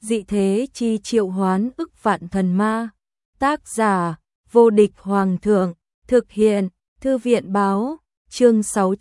dị thế chi triệu hoán ức vạn thần ma. Tác giả, vô địch hoàng thượng, thực hiện, thư viện báo, chương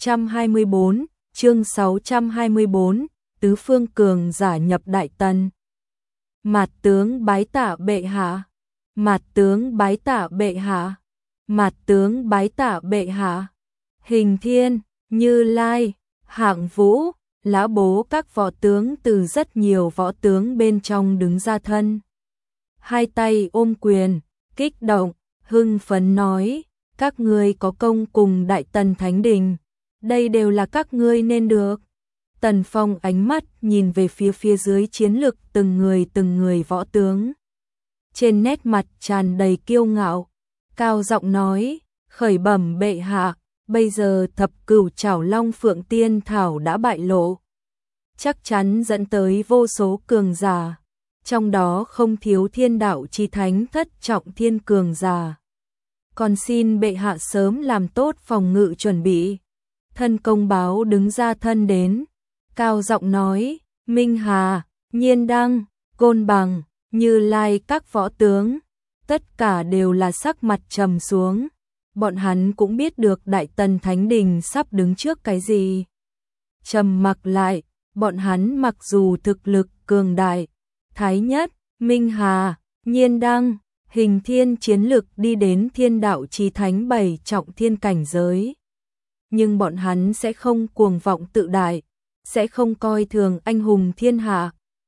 624, tứ phương cường giả nhập Đại Tần. Mạt tướng bái tạ bệ hạ, mạt tướng bái tạ bệ hạ, mạt tướng bái tạ bệ hạ. Hình Thiên, Như Lai, Hạng Vũ, Lã Bố các võ tướng từ rất nhiều võ tướng bên trong đứng ra thân. Hai tay ôm quyền, kích động, hưng phấn nói, các ngươi có công cùng Đại Tần Thánh Đình, đây đều là các ngươi nên được. Tần Phong ánh mắt nhìn về phía dưới chiến lực từng người võ tướng. Trên nét mặt tràn đầy kiêu ngạo, cao giọng nói, khởi bẩm bệ hạ, bây giờ thập cửu trảo long phượng tiên thảo đã bại lộ. Chắc chắn dẫn tới vô số cường giả, trong đó không thiếu thiên đạo chi thánh thất trọng thiên cường giả. Còn xin bệ hạ sớm làm tốt phòng ngự chuẩn bị. Thân công báo đứng ra thân đến, cao giọng nói, Minh Hà, Nhiên Đăng, Côn Bằng, Như Lai các võ tướng, tất cả đều là sắc mặt trầm xuống. Bọn hắn cũng biết được Đại Tần Thánh Đình sắp đứng trước cái gì. Trầm mặc lại, bọn hắn mặc dù thực lực cường đại, Thái Nhất, Minh Hà, Nhiên Đăng, Hình Thiên chiến lực đi đến thiên đạo chí thánh 7 trọng thiên cảnh giới. Nhưng bọn hắn sẽ không cuồng vọng tự đại, sẽ không coi thường anh hùng thiên hạ.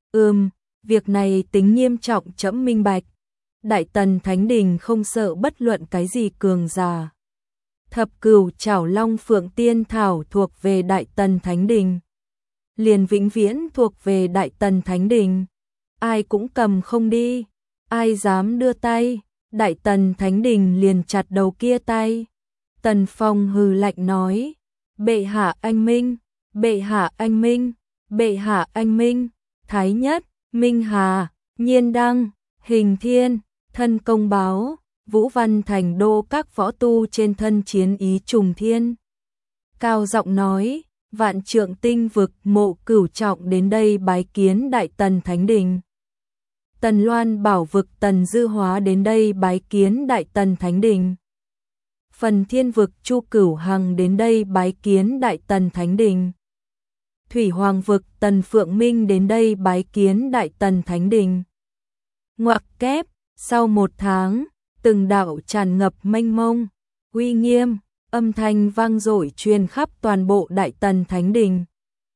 Việc này tính nghiêm trọng trẫm minh bạch. Đại Tần Thánh Đình không sợ bất luận cái gì cường giả. Thập cửu trảo long phượng tiên thảo thuộc về Đại Tần Thánh Đình, liền vĩnh viễn thuộc về Đại Tần Thánh Đình. Ai cũng cầm không đi, ai dám đưa tay, Đại Tần Thánh Đình liền chặt đầu kia tay. Tần Phong hừ lạnh nói, bệ hạ anh minh, bệ hạ anh minh, bệ hạ anh minh. Thái Nhất, Minh Hà, Nhiên Đăng, Hình Thiên, thân công báo, Vũ Văn Thành Đô các võ tu trên thân chiến ý trùng thiên. Cao giọng nói, Vạn Trượng Tinh vực Mộ Cửu Trọng đến đây bái kiến Đại Tần Thánh Đình. Tần Loan Bảo vực Tần Dư Hóa đến đây bái kiến Đại Tần Thánh Đình. Phần Thiên vực Chu Cửu Hằng đến đây bái kiến Đại Tần Thánh Đình. Thủy Hoàng vực Tần Phượng Minh đến đây bái kiến Đại Tần Thánh Đình. Ngoặc kép, sau 1 tháng, từng đạo tràn ngập mênh mông, uy nghiêm, âm thanh vang dội truyền khắp toàn bộ Đại Tần Thánh Đình.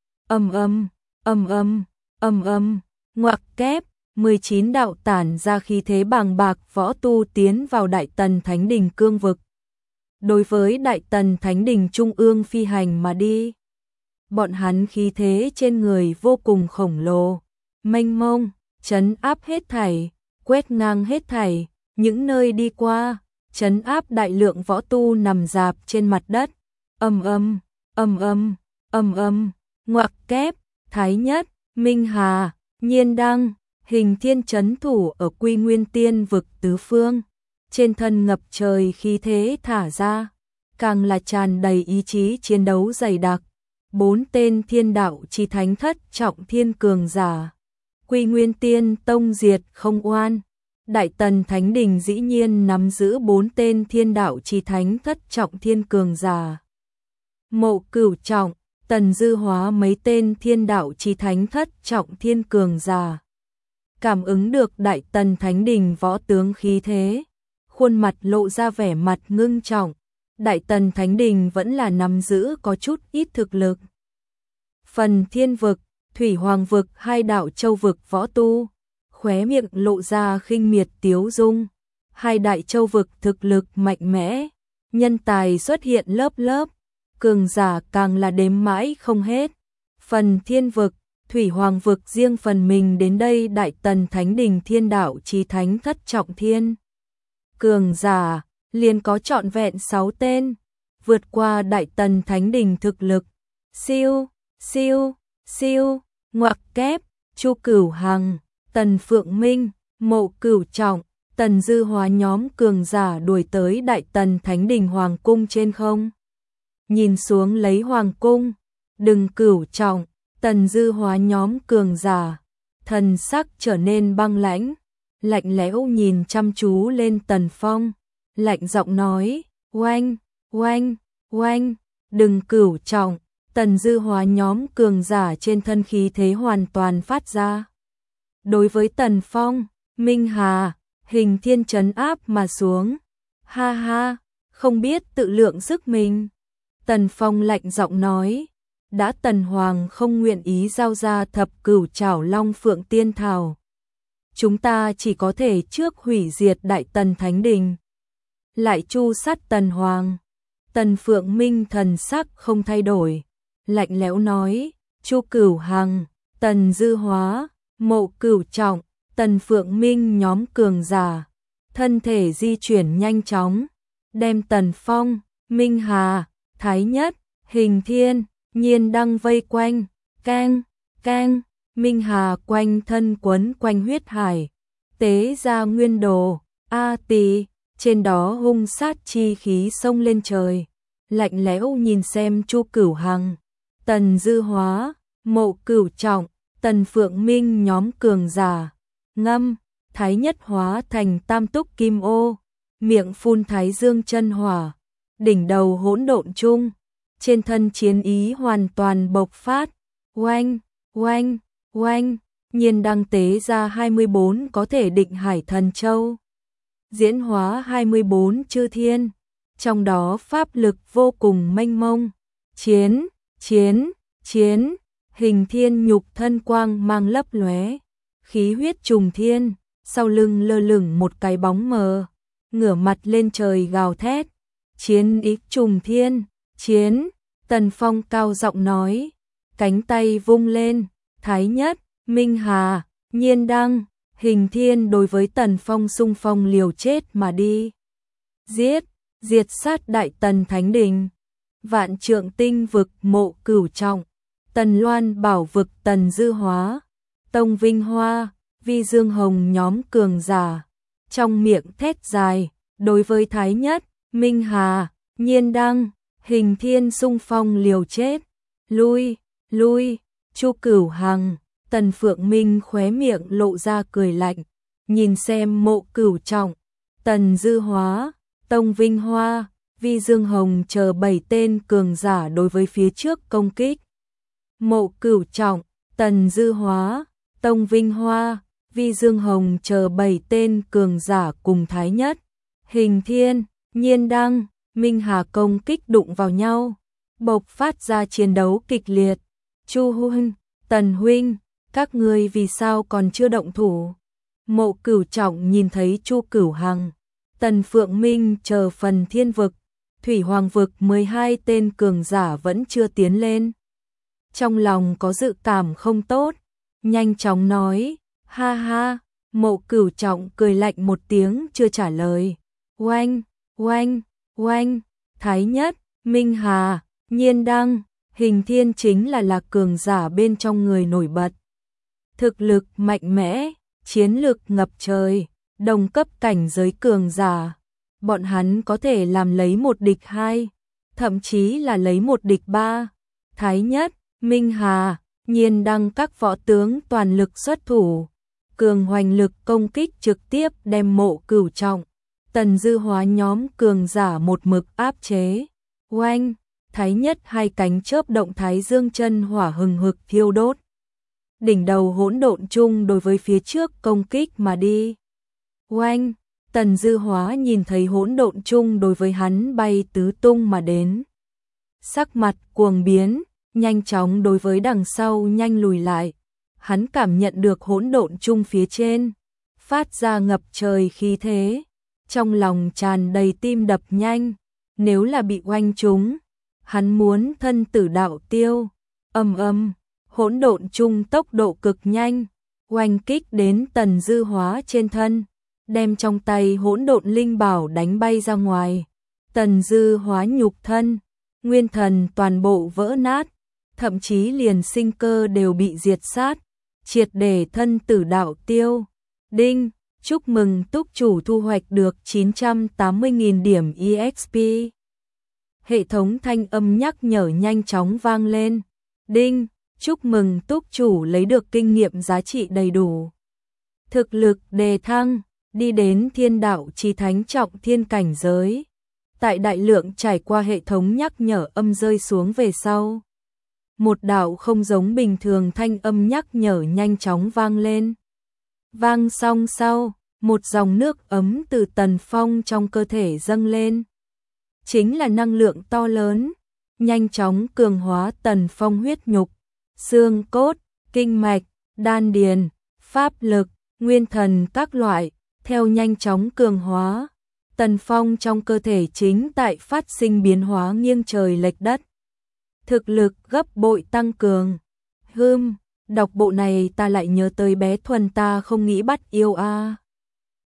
Ngoặc kép, 19 đạo tản ra khí thế bàng bạc võ tu tiến vào Đại Tần Thánh Đình cương vực. Đối với Đại Tần Thánh Đình trung ương phi hành mà đi. Bọn hắn khí thế trên người vô cùng khổng lồ, mênh mông, trấn áp hết thảy, quét ngang hết thảy, những nơi đi qua, trấn áp đại lượng võ tu nằm rạp trên mặt đất. Ngoặc kép, Thái Nhất, Minh Hà, Nhiên Đăng, Hình Thiên trấn thủ ở Quy Nguyên Tiên vực tứ phương, trên thân ngập trời khí thế thả ra, càng là tràn đầy ý chí chiến đấu dày đặc. 4 tên thiên đạo chi thánh thất trọng thiên cường giả. Quy Nguyên Tiên tông diệt không oan. Đại Tần Thánh Đình dĩ nhiên nắm giữ 4 tên thiên đạo chi thánh thất trọng thiên cường giả. Mộ Cửu Trọng, Tần Dư Hóa mấy tên thiên đạo chi thánh thất trọng thiên cường giả. Cảm ứng được Đại Tần Thánh Đình võ tướng khí thế, khuôn mặt lộ ra vẻ mặt ngưng trọng. Đại Tần Thánh Đình vẫn là nắm giữ có chút ít thực lực. Phần Thiên vực, Thủy Hoàng vực hai đạo châu vực võ tu, khóe miệng lộ ra khinh miệt tiếu dung. Hai đại châu vực thực lực mạnh mẽ, nhân tài xuất hiện lớp lớp, cường giả càng là đếm mãi không hết. Phần Thiên vực, Thủy Hoàng vực riêng phần mình đến đây Đại Tần Thánh Đình thiên đạo chí thánh thất trọng thiên. Cường giả liền có trọn vẹn 6 tên, vượt qua Đại Tần Thánh Đình thực lực. Siêu, ngoặc kép, Chu Cửu Hằng, Tần Phượng Minh, Mộ Cửu Trọng, Tần Dư Hóa nhóm cường giả đuổi tới Đại Tần Thánh Đình Hoàng cung trên không. Nhìn xuống lấy Hoàng cung, đừng Cửu Trọng, Tần Dư Hóa nhóm cường giả, thần sắc trở nên băng lãnh, lạnh lẽo nhìn chăm chú lên Tần Phong, lạnh giọng nói, oanh, oanh, oanh, đừng cửu trọng. Tần Dư Hóa nhóm cường giả trên thân khí thế hoàn toàn phát ra. Đối với Tần Phong, Minh Hà, Hình Thiên trấn áp mà xuống. Ha ha, không biết tự lượng sức mình. Tần Phong lạnh giọng nói, đã Tần Hoàng không nguyện ý giao ra thập cửu trảo Long Phượng Tiên Thảo. Chúng ta chỉ có thể trước hủy diệt Đại Tần Thánh Đình, lại tru sát Tần Hoàng. Tần Phượng Minh thần sắc không thay đổi, lạnh lẽo nói, Chu Cửu Hằng, Tần Dư Hóa, Mộ Cửu Trọng, Tần Phượng Minh nhóm cường giả, thân thể di chuyển nhanh chóng, đem Tần Phong, Minh Hà, Thái Nhất, Hình Thiên, Nhiên Đăng vây quanh, keng, keng, Minh Hà quanh thân quấn quanh huyết hải, tế ra nguyên đồ, A Tỳ, trên đó hung sát chi khí xông lên trời, lạnh lẽo nhìn xem Chu Cửu Hằng, Tần Dư Hóa, Mộ Cửu Trọng, Tần Phượng Minh nhóm cường giả, ngâm, Thái Nhất hóa thành tam túc kim ô, miệng phun thái dương chân hỏa, đỉnh đầu hỗn độn chung, trên thân chiến ý hoàn toàn bộc phát, oanh, oanh, oanh, Nhiên Đăng tế ra 24 có thể định hải thần châu, diễn hóa 24 chư thiên, trong đó pháp lực vô cùng mênh mông, chiến, chiến, chiến, Hình Thiên nhục thân quang mang lấp lóe, khí huyết trùng thiên, sau lưng lơ lửng một cái bóng mờ, ngửa mặt lên trời gào thét, chiến ý trùng thiên, chiến. Tần Phong cao giọng nói, cánh tay vung lên, Thái Nhất, Minh Hà, Nhiên Đăng, Hình Thiên đối với Tần Phong xung phong liều chết mà đi. Giết, diệt sát Đại Tần Thánh Đình, Vạn Trượng Tinh vực Mộ Cửu Trọng, Tần Loan Bảo vực Tần Dư Hóa, Tông Vinh Hoa, Vi Dương Hồng nhóm cường giả, trong miệng thét dài, đối với Thái Nhất, Minh Hà, Nhiên Đăng, Hình Thiên xung phong liều chết, lui, lui, Chu Cửu Hằng, Tần Phượng Minh khóe miệng lộ ra cười lạnh, nhìn xem Mộ Cửu Trọng, Tần Dư Hóa, Tông Vinh Hoa, Vi Dương Hồng chờ 7 tên cường giả đối với phía trước công kích. Mộ Cửu Trọng, Tần Dư Hóa, Tông Vinh Hoa, Vi Dương Hồng chờ 7 tên cường giả cùng Thái Nhất, Hình Thiên, Nhiên Đăng, Minh Hà công kích đụng vào nhau, bộc phát ra chiến đấu kịch liệt. Chu huynh, Tần huynh, các ngươi vì sao còn chưa động thủ? Mộ Cửu Trọng nhìn thấy Chu Cửu Hằng, Tần Phượng Minh chờ phần thiên vực, Thủy Hoàng vực 12 tên cường giả vẫn chưa tiến lên. Trong lòng có dự cảm không tốt, nhanh chóng nói, ha ha, Mộ Cửu Trọng cười lạnh một tiếng chưa trả lời. Oanh, oanh, oanh, Thái Nhất, Minh Hà, Nhiên Đăng, Hình Thiên chính là cường giả bên trong người nổi bật. Thực lực mạnh mẽ, chiến lực ngập trời, đồng cấp cảnh giới cường giả. Bọn hắn có thể làm lấy một địch hai, thậm chí là lấy một địch ba. Thái Nhất, Minh Hà, Nhiên Đăng các võ tướng toàn lực xuất thủ, cường hoành lực công kích trực tiếp đem Mộ Cửu Trọng, Tần Dư Hóa nhóm cường giả một mực áp chế. Oanh, Thái Nhất hai cánh chớp động thái dương chân hỏa hừng hực thiêu đốt. Đỉnh đầu hỗn độn chung đối với phía trước công kích mà đi. Oanh, Tần Dư Hóa nhìn thấy hỗn độn chung đối với hắn bay tứ tung mà đến. Sắc mặt cuồng biến, nhanh chóng đối với đằng sau nhanh lùi lại. Hắn cảm nhận được hỗn độn chung phía trên, phát ra ngập trời khí thế. Trong lòng tràn đầy tim đập nhanh, nếu là bị oanh trúng, hắn muốn thân tử đạo tiêu. Hỗn độn chung tốc độ cực nhanh, oanh kích đến Tần Dư Hóa trên thân, đem trong tay hỗn độn linh bảo đánh bay ra ngoài. Tần Dư Hóa nhục thân, nguyên thần toàn bộ vỡ nát, thậm chí liền sinh cơ đều bị diệt sát, triệt để thân tử đạo tiêu. Đinh, chúc mừng túc chủ thu hoạch được 980.000 điểm EXP. Hệ thống thanh âm nhắc nhở nhanh chóng vang lên. Đinh, Chúc mừng túc chủ lấy được kinh nghiệm giá trị đầy đủ. Thực lực đề thăng, đi đến thiên đạo chi thánh trọng thiên cảnh giới. Tại đại lượng trải qua hệ thống nhắc nhở âm rơi xuống về sau. Một đạo không giống bình thường thanh âm nhắc nhở nhanh chóng vang lên. Vang xong sau, một dòng nước ấm từ Tần Phong trong cơ thể dâng lên. Chính là năng lượng to lớn, nhanh chóng cường hóa Tần Phong huyết nhục, xương cốt, kinh mạch, đan điền, pháp lực, nguyên thần các loại, theo nhanh chóng cường hóa. Tần Phong trong cơ thể chính tại phát sinh biến hóa nghiêng trời lệch đất. Thực lực gấp bội tăng cường. Đọc bộ này ta lại nhớ tới bé Thuần ta không nghĩ bắt yêu a.